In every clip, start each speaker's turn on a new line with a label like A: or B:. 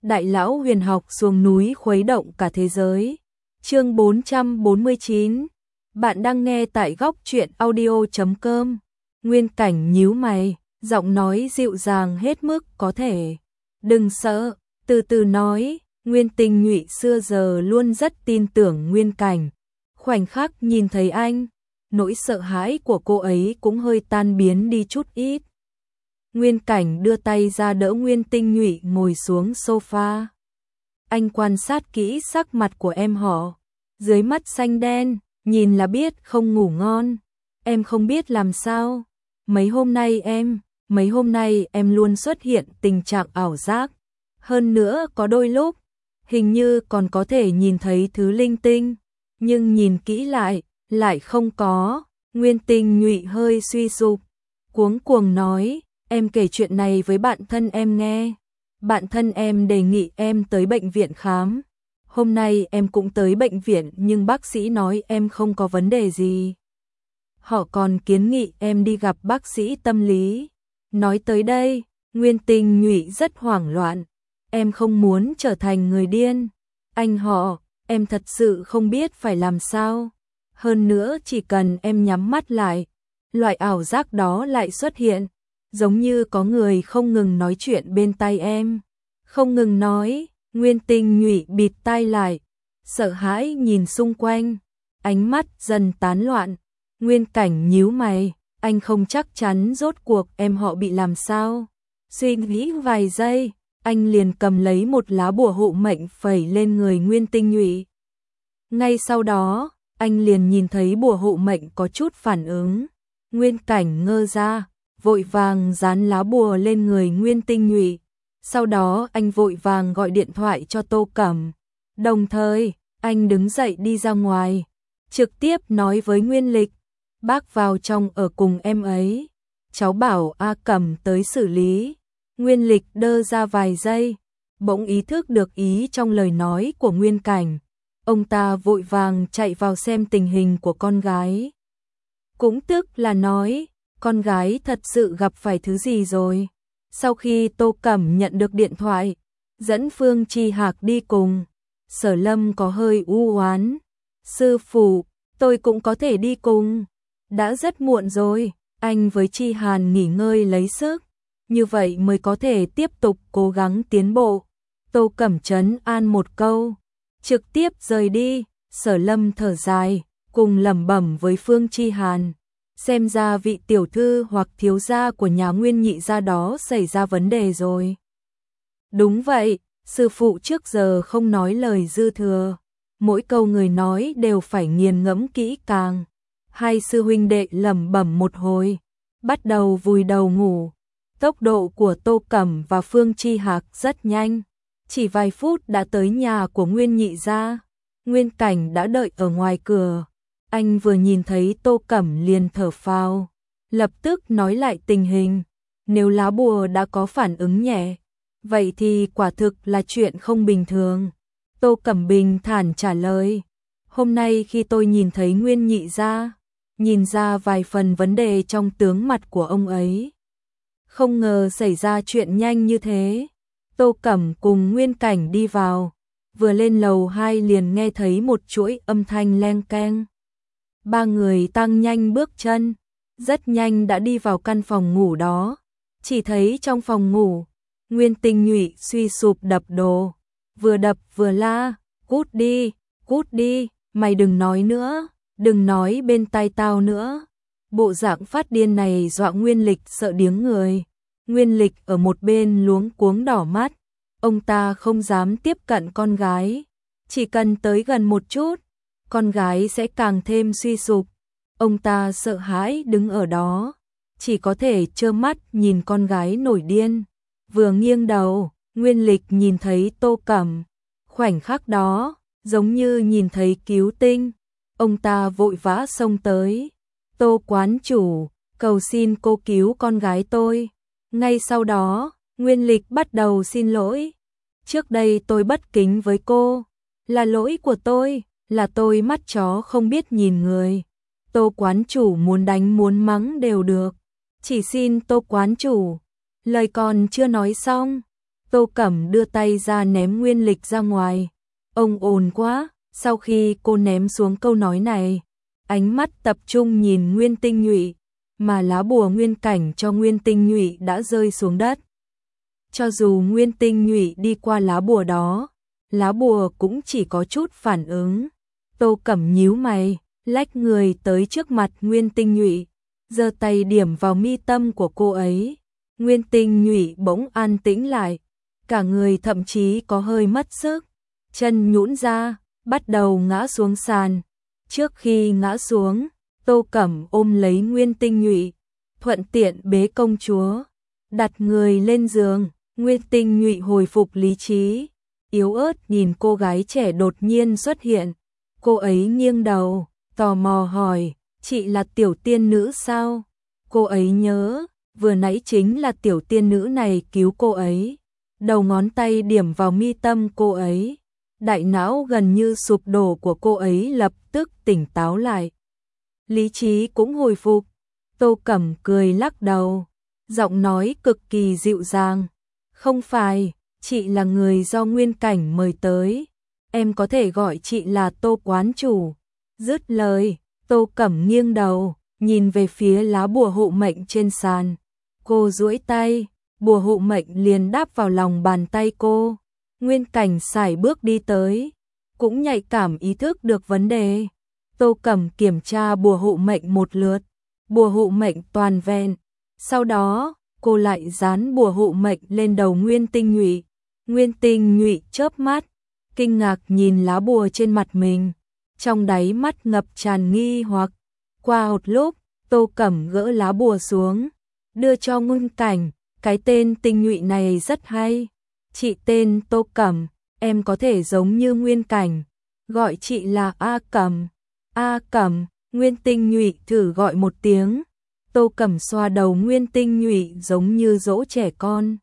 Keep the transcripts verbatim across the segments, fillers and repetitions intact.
A: Đại lão huyền học xuống núi khuấy động cả thế giới. Chương bốn trăm bốn mươi chín. Bạn đang nghe tại góc truyện audio chấm com. Nguyên Cảnh nhíu mày, giọng nói dịu dàng hết mức có thể. Đừng sợ, từ từ nói. Nguyên Tinh Nhụy xưa giờ luôn rất tin tưởng Nguyên Cảnh. Khoảnh khắc nhìn thấy anh, nỗi sợ hãi của cô ấy cũng hơi tan biến đi chút ít. Nguyên Cảnh đưa tay ra đỡ Nguyên Tinh Nhụy ngồi xuống sofa. Anh quan sát kỹ sắc mặt của em họ, dưới mắt xanh đen, nhìn là biết không ngủ ngon. Em không biết làm sao. Mấy hôm nay em, mấy hôm nay em luôn xuất hiện tình trạng ảo giác. Hơn nữa có đôi lúc, hình như còn có thể nhìn thấy thứ linh tinh. Nhưng nhìn kỹ lại, lại không có. Nguyên Tinh Nhụy hơi suy sụp, cuống cuồng nói, em kể chuyện này với bạn thân em nghe. Bạn thân em đề nghị em tới bệnh viện khám. Hôm nay em cũng tới bệnh viện nhưng bác sĩ nói em không có vấn đề gì. Họ còn kiến nghị em đi gặp bác sĩ tâm lý. Nói tới đây, Nguyên Tinh Nhụy rất hoảng loạn. Em không muốn trở thành người điên. Anh họ, em thật sự không biết phải làm sao. Hơn nữa chỉ cần em nhắm mắt lại, loại ảo giác đó lại xuất hiện. Giống như có người không ngừng nói chuyện bên tai em. Không ngừng nói. Nguyên Tinh Nhụy bịt tai lại, sợ hãi nhìn xung quanh, ánh mắt dần tán loạn. Nguyên Cảnh nhíu mày, anh không chắc chắn rốt cuộc em họ bị làm sao. Suy nghĩ vài giây, anh liền cầm lấy một lá bùa hộ mệnh phẩy lên người Nguyên Tinh Nhụy. Ngay sau đó, anh liền nhìn thấy bùa hộ mệnh có chút phản ứng. Nguyên Cảnh ngơ ra, vội vàng dán lá bùa lên người Nguyên Tinh Nhụy. Sau đó anh vội vàng gọi điện thoại cho Tô Cẩm. Đồng thời, anh đứng dậy đi ra ngoài, trực tiếp nói với Nguyên Lịch, bác vào trong ở cùng em ấy. Cháu bảo A Cẩm tới xử lý. Nguyên Lịch đơ ra vài giây, bỗng ý thức được ý trong lời nói của Nguyên Cảnh. Ông ta vội vàng chạy vào xem tình hình của con gái. Cũng tức là nói, con gái thật sự gặp phải thứ gì rồi. Sau khi Tô Cẩm nhận được điện thoại, dẫn Phương Chi Hạc đi cùng, Sở Lâm có hơi u oán. Sư phụ, tôi cũng có thể đi cùng. Đã rất muộn rồi, anh với Chi Hàn nghỉ ngơi lấy sức, như vậy mới có thể tiếp tục cố gắng tiến bộ. Tô Cẩm trấn an một câu, trực tiếp rời đi. Sở Lâm thở dài, cùng lẩm bẩm với Phương Chi Hàn. Xem ra vị tiểu thư hoặc thiếu gia của nhà Nguyên Nhị gia đó xảy ra vấn đề rồi. Đúng vậy, sư phụ trước giờ không nói lời dư thừa. Mỗi câu người nói đều phải nghiền ngẫm kỹ càng. Hai sư huynh đệ lẩm bẩm một hồi, bắt đầu vùi đầu ngủ. Tốc độ của Tô Cẩm và Phương Chi Hạc rất nhanh. Chỉ vài phút đã tới nhà của Nguyên Nhị gia. Nguyên Cảnh đã đợi ở ngoài cửa. Anh vừa nhìn thấy Tô Cẩm liền thở phào, lập tức nói lại tình hình. Nếu lá bùa đã có phản ứng nhẹ, vậy thì quả thực là chuyện không bình thường. Tô Cẩm bình thản trả lời, hôm nay khi tôi nhìn thấy Nguyên Nhị gia, nhìn ra vài phần vấn đề trong tướng mặt của ông ấy. Không ngờ xảy ra chuyện nhanh như thế. Tô Cẩm cùng Nguyên Cảnh đi vào, vừa lên lầu hai liền nghe thấy một chuỗi âm thanh leng keng. Ba người tăng nhanh bước chân, rất nhanh đã đi vào căn phòng ngủ đó. Chỉ thấy trong phòng ngủ, Nguyên Tinh Nhụy suy sụp đập đồ, vừa đập vừa la, cút đi, cút đi, mày đừng nói nữa, đừng nói bên tai tao nữa. Bộ dạng phát điên này dọa Nguyên Lịch sợ điếng người. Nguyên Lịch ở một bên luống cuống đỏ mắt, ông ta không dám tiếp cận con gái, chỉ cần tới gần một chút, con gái sẽ càng thêm suy sụp. Ông ta sợ hãi đứng ở đó, chỉ có thể trơ mắt nhìn con gái nổi điên. Vừa nghiêng đầu, Nguyên Lịch nhìn thấy Tô Cẩm. Khoảnh khắc đó, giống như nhìn thấy cứu tinh. Ông ta vội vã xông tới. Tô quán chủ, cầu xin cô cứu con gái tôi. Ngay sau đó, Nguyên Lịch bắt đầu xin lỗi. Trước đây tôi bất kính với cô, là lỗi của tôi. Là tôi mắt chó không biết nhìn người. Tô quán chủ muốn đánh muốn mắng đều được. Chỉ xin Tô quán chủ. Lời còn chưa nói xong, Tô Cẩm đưa tay ra ném Nguyên Lịch ra ngoài. Ông ồn quá. Sau khi cô ném xuống câu nói này, ánh mắt tập trung nhìn Nguyên Tinh Nhụy, mà lá bùa nguyên cảnh cho Nguyên Tinh Nhụy đã rơi xuống đất. Cho dù Nguyên Tinh Nhụy đi qua lá bùa đó, lá bùa cũng chỉ có chút phản ứng. Tô Cẩm nhíu mày, lách người tới trước mặt Nguyên Tinh Nhụy, giơ tay điểm vào mi tâm của cô ấy. Nguyên Tinh Nhụy bỗng an tĩnh lại, cả người thậm chí có hơi mất sức, chân nhũn ra, bắt đầu ngã xuống sàn. Trước khi ngã xuống, Tô Cẩm ôm lấy Nguyên Tinh Nhụy, thuận tiện bế công chúa, đặt người lên giường. Nguyên Tinh Nhụy hồi phục lý trí, yếu ớt nhìn cô gái trẻ đột nhiên xuất hiện. Cô ấy nghiêng đầu, tò mò hỏi, chị là tiểu tiên nữ sao? Cô ấy nhớ, vừa nãy chính là tiểu tiên nữ này cứu cô ấy. Đầu ngón tay điểm vào mi tâm cô ấy. Đại não gần như sụp đổ của cô ấy lập tức tỉnh táo lại. Lý trí cũng hồi phục. Tô Cẩm cười lắc đầu, giọng nói cực kỳ dịu dàng. Không phải, chị là người do Nguyên Cảnh mời tới. Em có thể gọi chị là Tô quán chủ. Dứt lời, Tô Cẩm nghiêng đầu, nhìn về phía lá bùa hộ mệnh trên sàn. Cô duỗi tay, bùa hộ mệnh liền đáp vào lòng bàn tay cô. Nguyên Cảnh sải bước đi tới, cũng nhạy cảm ý thức được vấn đề. Tô Cẩm kiểm tra bùa hộ mệnh một lượt, bùa hộ mệnh toàn vẹn. Sau đó, cô lại dán bùa hộ mệnh lên đầu Nguyên Tinh Nhụy. Nguyên Tinh Nhụy chớp mắt, kinh ngạc nhìn lá bùa trên mặt mình, trong đáy mắt ngập tràn nghi hoặc. Qua một lúc, Tô Cẩm gỡ lá bùa xuống, đưa cho Nguyên Cảnh. Cái tên Tinh Nhụy này rất hay. Chị tên Tô Cẩm, em có thể giống như Nguyên Cảnh, gọi chị là A Cẩm. A Cẩm. Nguyên Tinh Nhụy thử gọi một tiếng. Tô Cẩm xoa đầu Nguyên Tinh Nhụy giống như dỗ trẻ con.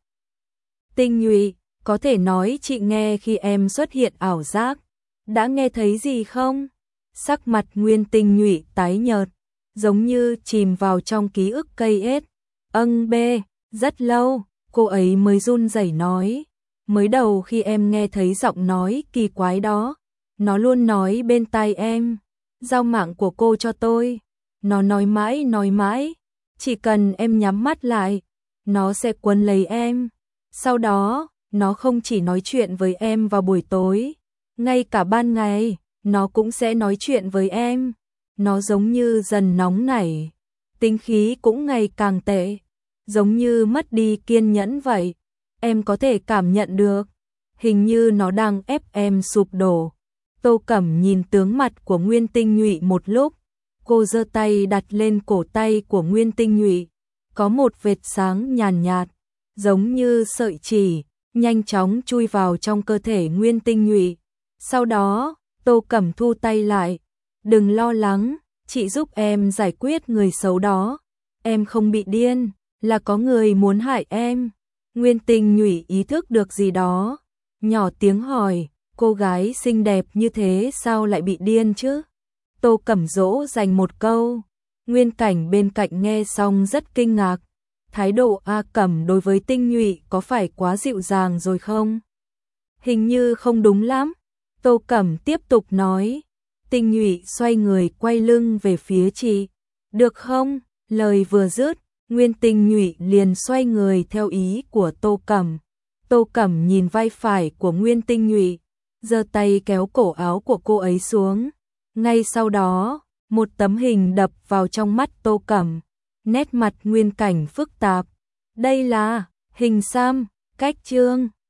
A: Tinh Nhụy, có thể nói chị nghe khi em xuất hiện ảo giác. Đã nghe thấy gì không? Sắc mặt Nguyên Tinh Nhụy tái nhợt, giống như chìm vào trong ký ức cây ết. Âng bê, rất lâu, cô ấy mới run rẩy nói. Mới đầu khi em nghe thấy giọng nói kỳ quái đó, nó luôn nói bên tai em, giao mạng của cô cho tôi. Nó nói mãi nói mãi, chỉ cần em nhắm mắt lại, nó sẽ quấn lấy em. Sau đó, nó không chỉ nói chuyện với em vào buổi tối, ngay cả ban ngày, nó cũng sẽ nói chuyện với em. Nó giống như dần nóng nảy, tính khí cũng ngày càng tệ, giống như mất đi kiên nhẫn vậy. Em có thể cảm nhận được, hình như nó đang ép em sụp đổ. Tô Cẩm nhìn tướng mặt của Nguyên Tinh Nhụy một lúc, cô giơ tay đặt lên cổ tay của Nguyên Tinh Nhụy, có một vệt sáng nhàn nhạt, giống như sợi chỉ, nhanh chóng chui vào trong cơ thể Nguyên Tinh Nhụy. Sau đó, Tô Cẩm thu tay lại, đừng lo lắng, chị giúp em giải quyết người xấu đó. Em không bị điên, là có người muốn hại em. Nguyên Tinh Nhụy ý thức được gì đó, nhỏ tiếng hỏi, cô gái xinh đẹp như thế sao lại bị điên chứ? Tô Cẩm dỗ dành một câu. Nguyên Cảnh bên cạnh nghe xong rất kinh ngạc. Thái độ A Cẩm đối với Tinh Nhụy có phải quá dịu dàng rồi không? Hình như không đúng lắm. Tô Cẩm tiếp tục nói. Tinh Nhụy xoay người quay lưng về phía chị. Được không? Lời vừa dứt, Nguyên Tinh Nhụy liền xoay người theo ý của Tô Cẩm. Tô Cẩm nhìn vai phải của Nguyên Tinh Nhụy, giơ tay kéo cổ áo của cô ấy xuống. Ngay sau đó, một tấm hình đập vào trong mắt Tô Cẩm. Nét mặt Nguyên Cảnh phức tạp. Đây là hình xăm, cách chương.